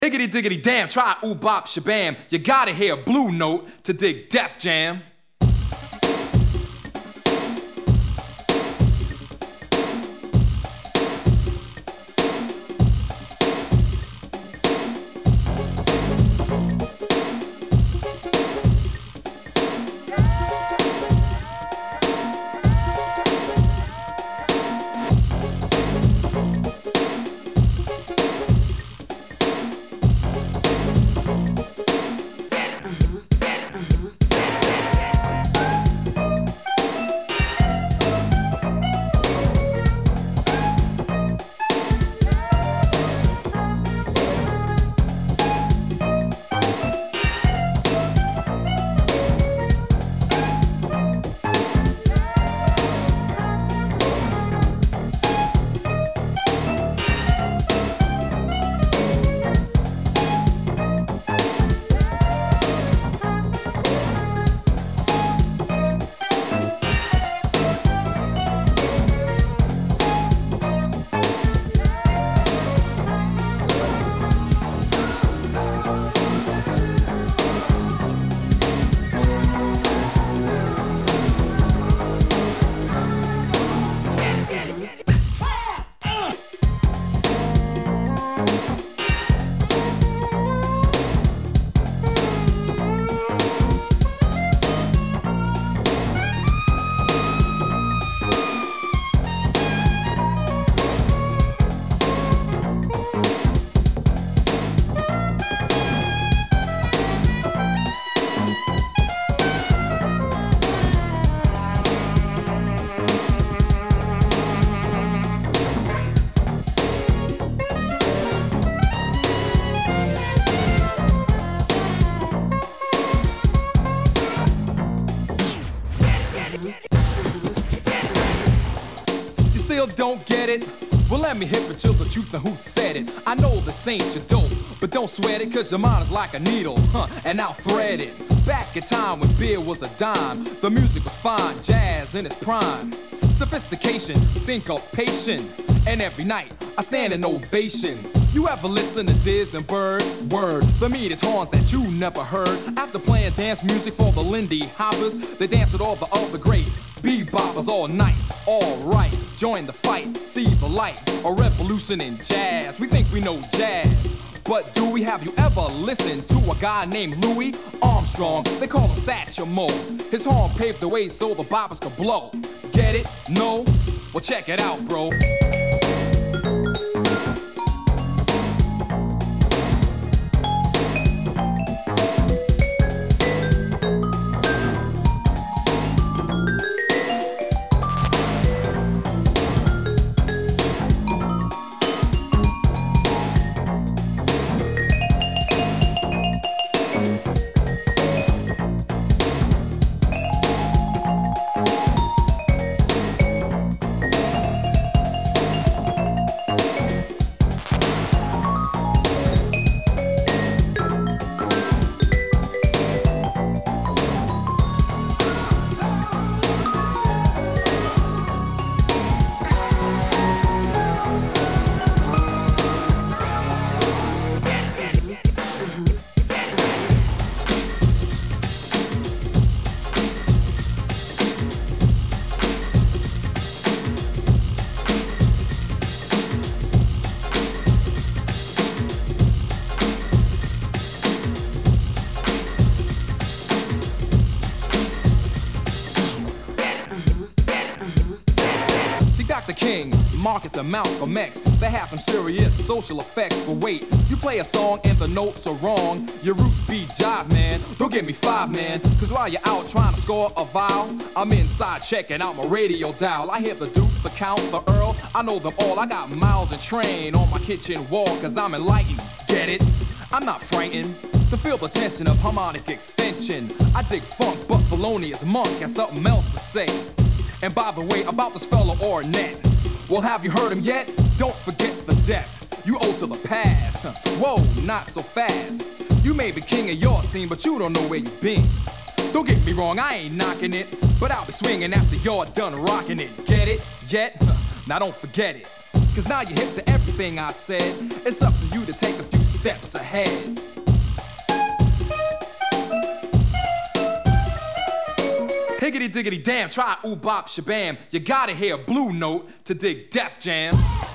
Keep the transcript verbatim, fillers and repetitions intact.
Higgity diggity damn, try ooh bop shabam. You gotta hear Blue Note to dig Def Jam. Don't get it? Well, let me hit it to the truth. Now who said it? I know this ain't your dope, but don't sweat it, cause your mind is like a needle, huh, and I'll thread it. Back in time when beer was a dime, the music was fine, jazz in its prime. Sophistication, syncopation, and every night I stand in ovation. You ever listen to Diz and Bird? Word, the meanest horns that you never heard. After playing dance music for the Lindy Hoppers, they dance with all the other great beboppers all night. Alright, join the fight, see the light, a revolution in jazz. We think we know jazz, but do we? Have you ever listened to a guy named Louis Armstrong? They call him Satchmo. His horn paved the way so the boppers could blow. Get it? No? Well, check it out, bro. Marcus and Malcolm X, they have some serious social effects. But wait, you play a song and the notes are wrong, your roots be jive, man. Don't give me five, man, cause while you're out trying to score a vowel, I'm inside checking out my radio dial. I hear the Duke, the Count, the Earl, I know them all. I got Miles and Train on my kitchen wall, cause I'm enlightened, get it? I'm not frightened to feel the tension of harmonic extension. I dig funk, but Thelonious Monk has something else to say. And by the way, about this fella Ornette, well, have you heard him yet? Don't forget the death you owe to the past. Whoa, not so fast. You may be king of your scene, but you don't know where you've been. Don't get me wrong, I ain't knocking it, but I'll be swinging after you're done rocking it. Get it? Yet? Now don't forget it. Cause now you're hip to everything I said. It's up to you to take a few steps ahead. Higgity diggity damn, try ooh bop shabam. You gotta hear Blue Note to dig Def Jam.